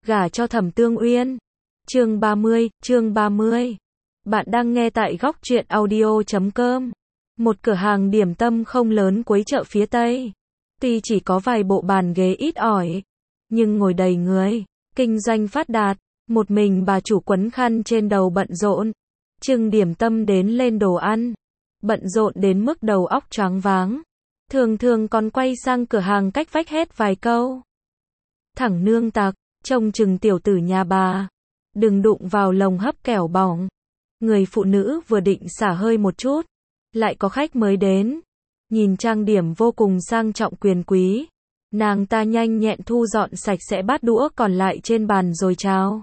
gả cho Thẩm Tương Uyên. Chương 30. Bạn đang nghe tại góc truyện audio.com. Một cửa hàng điểm tâm không lớn cuối chợ phía Tây. Tuy chỉ có vài bộ bàn ghế ít ỏi, nhưng ngồi đầy người, kinh doanh phát đạt. Một mình bà chủ quấn khăn trên đầu bận rộn, trưng điểm tâm đến lên đồ ăn. Bận rộn đến mức đầu óc choáng váng. Thường thường còn quay sang cửa hàng cách vách hét vài câu. Thẳng nương tặc, trông chừng tiểu tử nhà bà. Đừng đụng vào lồng hấp kẻo bỏng. Người phụ nữ vừa định xả hơi một chút, lại có khách mới đến. Nhìn trang điểm vô cùng sang trọng quyền quý. Nàng ta nhanh nhẹn thu dọn sạch sẽ bát đũa còn lại trên bàn rồi chào.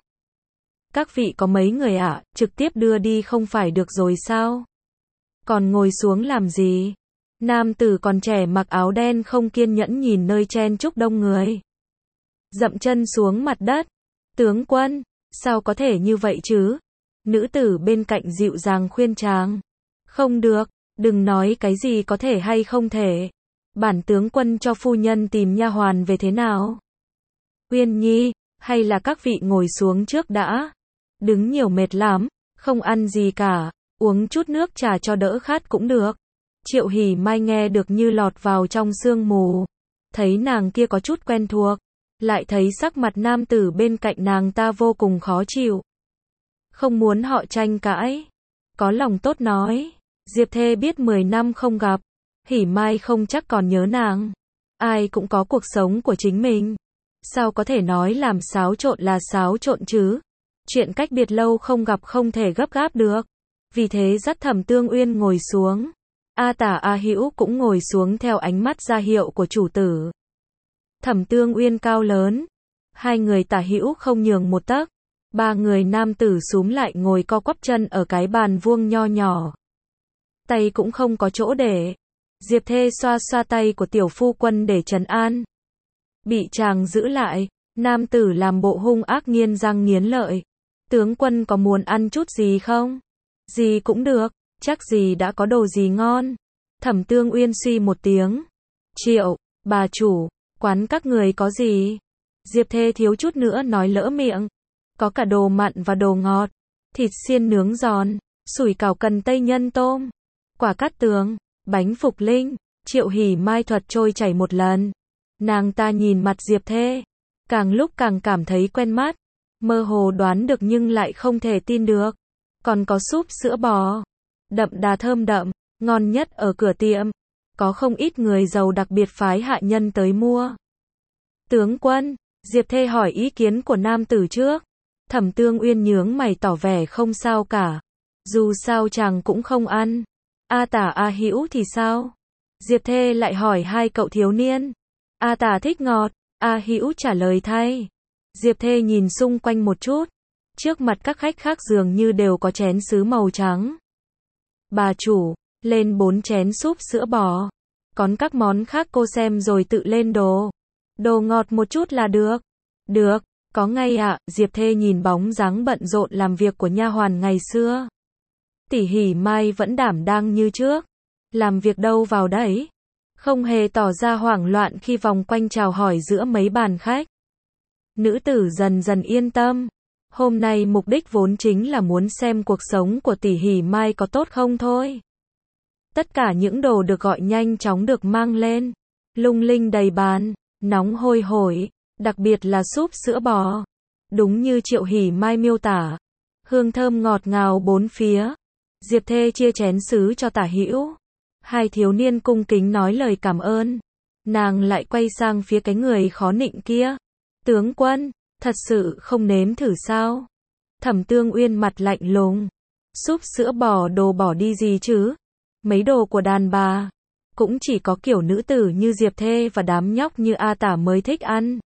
Các vị có mấy người ạ, trực tiếp đưa đi không phải được rồi sao? Còn ngồi xuống làm gì? Nam tử còn trẻ mặc áo đen không kiên nhẫn nhìn nơi chen chúc đông người. Dậm chân xuống mặt đất. Tướng quân, sao có thể như vậy chứ? Nữ tử bên cạnh dịu dàng khuyên chàng. Không được, đừng nói cái gì có thể hay không thể. Bản tướng quân cho phu nhân tìm nha hoàn về thế nào? Uyên Nhi, hay là các vị ngồi xuống trước đã? Đứng nhiều mệt lắm, không ăn gì cả, uống chút nước trà cho đỡ khát cũng được. Triệu Hỉ Mai nghe được như lọt vào trong sương mù. Thấy nàng kia có chút quen thuộc, lại thấy sắc mặt nam tử bên cạnh nàng ta vô cùng khó chịu. Không muốn họ tranh cãi, có lòng tốt nói. Diệp Thê biết 10 năm không gặp, Hỉ Mai không chắc còn nhớ nàng. Ai cũng có cuộc sống của chính mình, sao có thể nói làm xáo trộn là xáo trộn chứ? Chuyện cách biệt lâu không gặp không thể gấp gáp được. Vì thế dắt Thẩm Tương Uyên ngồi xuống. A Tả A Hữu cũng ngồi xuống theo ánh mắt ra hiệu của chủ tử. Thẩm Tương Uyên cao lớn, hai người Tả Hữu không nhường một tấc. Ba người nam tử xúm lại ngồi co quắp chân ở cái bàn vuông nho nhỏ. Tay cũng không có chỗ để. Diệp Thê xoa xoa tay của tiểu phu quân để trấn an. Bị chàng giữ lại, nam tử làm bộ hung ác nghiến răng nghiến lợi. Tướng quân có muốn ăn chút gì không? Gì cũng được, chắc gì đã có đồ gì ngon. Thẩm Tương Uyên suy một tiếng. Triệu, bà chủ, quán các người có gì? Diệp Thê thiếu chút nữa nói lỡ miệng. Có cả đồ mặn và đồ ngọt. Thịt xiên nướng giòn, sủi cảo cần tây nhân tôm, quả cát tường, bánh phục linh. Triệu Hỉ Mai thuật trôi chảy một lần. Nàng ta nhìn mặt Diệp Thê, càng lúc càng cảm thấy quen mắt. Mơ hồ đoán được nhưng lại không thể tin được. Còn có súp sữa bò, đậm đà thơm đậm, ngon nhất ở cửa tiệm. Có không ít người giàu đặc biệt phái hạ nhân tới mua. Tướng quân, Diệp Thê hỏi ý kiến của nam tử trước. Thẩm Tương Uyên nhướng mày tỏ vẻ không sao cả. Dù sao chàng cũng không ăn. A Tả A Hữu thì sao? Diệp Thê lại hỏi hai cậu thiếu niên. A Tả thích ngọt, A Hữu trả lời thay. Diệp Thê nhìn xung quanh một chút. Trước mặt các khách khác dường như đều có chén sứ màu trắng. Bà chủ, lên 4 chén súp sữa bò. Còn các món khác cô xem rồi tự lên đồ. Đồ ngọt một chút là được. Được, có ngay ạ. Diệp Thê nhìn bóng dáng bận rộn làm việc của nha hoàn ngày xưa. Tỷ Hỉ Mai vẫn đảm đang như trước. Làm việc đâu vào đấy. Không hề tỏ ra hoảng loạn khi vòng quanh chào hỏi giữa mấy bàn khách. Nữ tử dần dần yên tâm. Hôm nay mục đích vốn chính là muốn xem cuộc sống của tỷ Hỉ Mai có tốt không thôi. Tất cả những đồ được gọi nhanh chóng được mang lên. Lung linh đầy bàn, nóng hôi hổi, đặc biệt là súp sữa bò. Đúng như Triệu Hỉ Mai miêu tả. Hương thơm ngọt ngào bốn phía. Diệp Thê chia chén sứ cho Tả Hữu. Hai thiếu niên cung kính nói lời cảm ơn. Nàng lại quay sang phía cái người khó nịnh kia. Tướng quân, thật sự không nếm thử sao? Thẩm Tương Uyên mặt lạnh lùng. Súp sữa bò đồ bỏ đi gì chứ? Mấy đồ của đàn bà. Cũng chỉ có kiểu nữ tử như Diệp Thê và đám nhóc như A Tả mới thích ăn.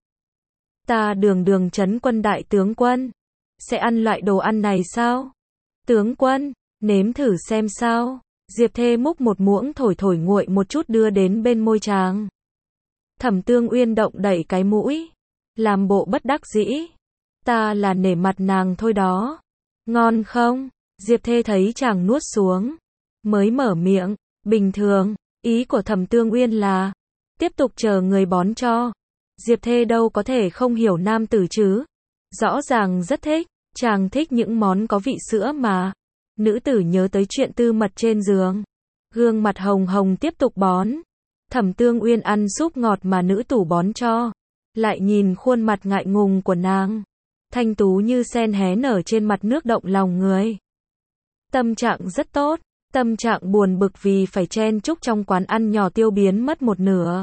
Ta đường trấn quân đại tướng quân. Sẽ ăn loại đồ ăn này sao? Tướng quân, nếm thử xem sao? Diệp Thê múc một muỗng thổi nguội một chút đưa đến bên môi chàng. Thẩm Tương Uyên động đẩy cái mũi. Làm bộ bất đắc dĩ. Ta là nể mặt nàng thôi đó. Ngon không? Diệp Thê thấy chàng nuốt xuống. Mới mở miệng. Bình thường. Ý của Thẩm Tương Uyên là tiếp tục chờ người bón cho. Diệp Thê đâu có thể không hiểu nam tử chứ. Rõ ràng rất thích, chàng thích những món có vị sữa mà. Nữ tử nhớ tới chuyện tư mật trên giường. Gương mặt hồng hồng tiếp tục bón. Thẩm Tương Uyên ăn súp ngọt mà nữ tử bón cho. Lại nhìn khuôn mặt ngại ngùng của nàng. Thanh tú như sen hé nở trên mặt nước động lòng người. Tâm trạng rất tốt. Tâm trạng buồn bực vì phải chen chúc trong quán ăn nhỏ tiêu biến mất một nửa.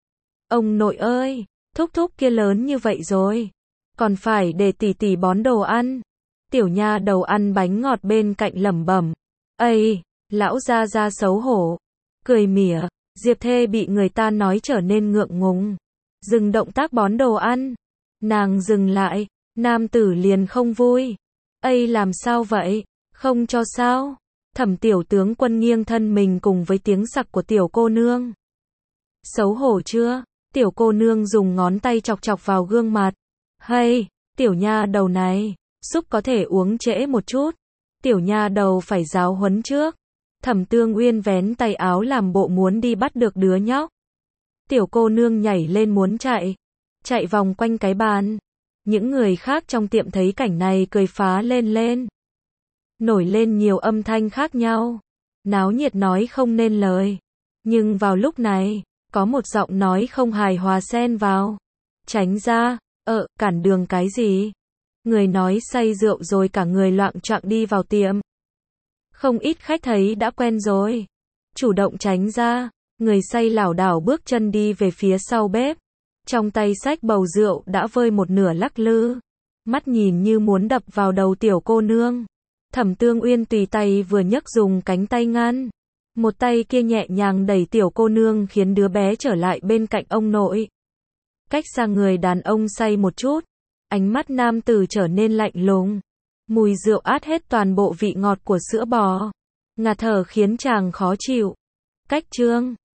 Ông nội ơi, thúc thúc kia lớn như vậy rồi. Còn phải để tỷ tỷ bón đồ ăn. Tiểu nha đầu ăn bánh ngọt bên cạnh lẩm bẩm. Ây, lão gia gia xấu hổ. Cười mỉa, Diệp Thê bị người ta nói trở nên ngượng ngùng. Dừng động tác bón đồ ăn. Nàng dừng lại, nam tử liền không vui. Ây làm sao vậy? Không cho sao? Thẩm tiểu tướng quân nghiêng thân mình cùng với tiếng sặc của tiểu cô nương. Xấu hổ chưa? Tiểu cô nương dùng ngón tay chọc chọc vào gương mặt. Hay, tiểu nha đầu này, súp có thể uống trễ một chút. Tiểu nha đầu phải giáo huấn trước. Thẩm Tương Uyên vén tay áo làm bộ muốn đi bắt được đứa nhóc. Tiểu cô nương nhảy lên muốn chạy vòng quanh cái bàn. Những người khác trong tiệm thấy cảnh này cười phá lên. Nổi lên nhiều âm thanh khác nhau. Náo nhiệt nói không nên lời. Nhưng vào lúc này, có một giọng nói không hài hòa xen vào. Tránh ra, cản đường cái gì? Người nói say rượu rồi cả người loạng choạng đi vào tiệm. Không ít khách thấy đã quen rồi. Chủ động tránh ra, người say lảo đảo bước chân đi về phía sau bếp. Trong tay xách bầu rượu đã vơi một nửa lắc lư. Mắt nhìn như muốn đập vào đầu tiểu cô nương. Thẩm Tương Uyên tùy tay vừa nhấc dùng cánh tay ngăn. Một tay kia nhẹ nhàng đẩy tiểu cô nương khiến đứa bé trở lại bên cạnh ông nội. Cách xa người đàn ông say một chút. Ánh mắt nam tử trở nên lạnh lùng. Mùi rượu át hết toàn bộ vị ngọt của sữa bò. Ngạt thở khiến chàng khó chịu. Cách chương